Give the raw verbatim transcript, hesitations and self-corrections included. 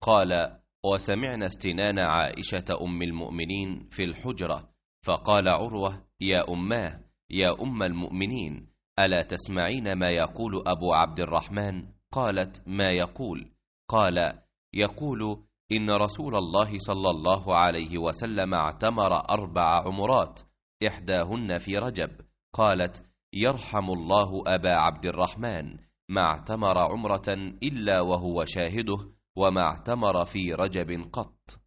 قال: وسمعنا استنان عائشة أم المؤمنين في الحجرة، فقال عروة: يا أماه، يا أم المؤمنين، ألا تسمعين ما يقول أبو عبد الرحمن؟ قالت: ما يقول؟ قال: يقول إن رسول الله صلى الله عليه وسلم اعتمر أربع عمرات، إحداهن في رجب. قالت: يرحم الله أبا عبد الرحمن، ما اعتمر عمرة إلا وهو شاهده، وما اعتمر في رجب قط.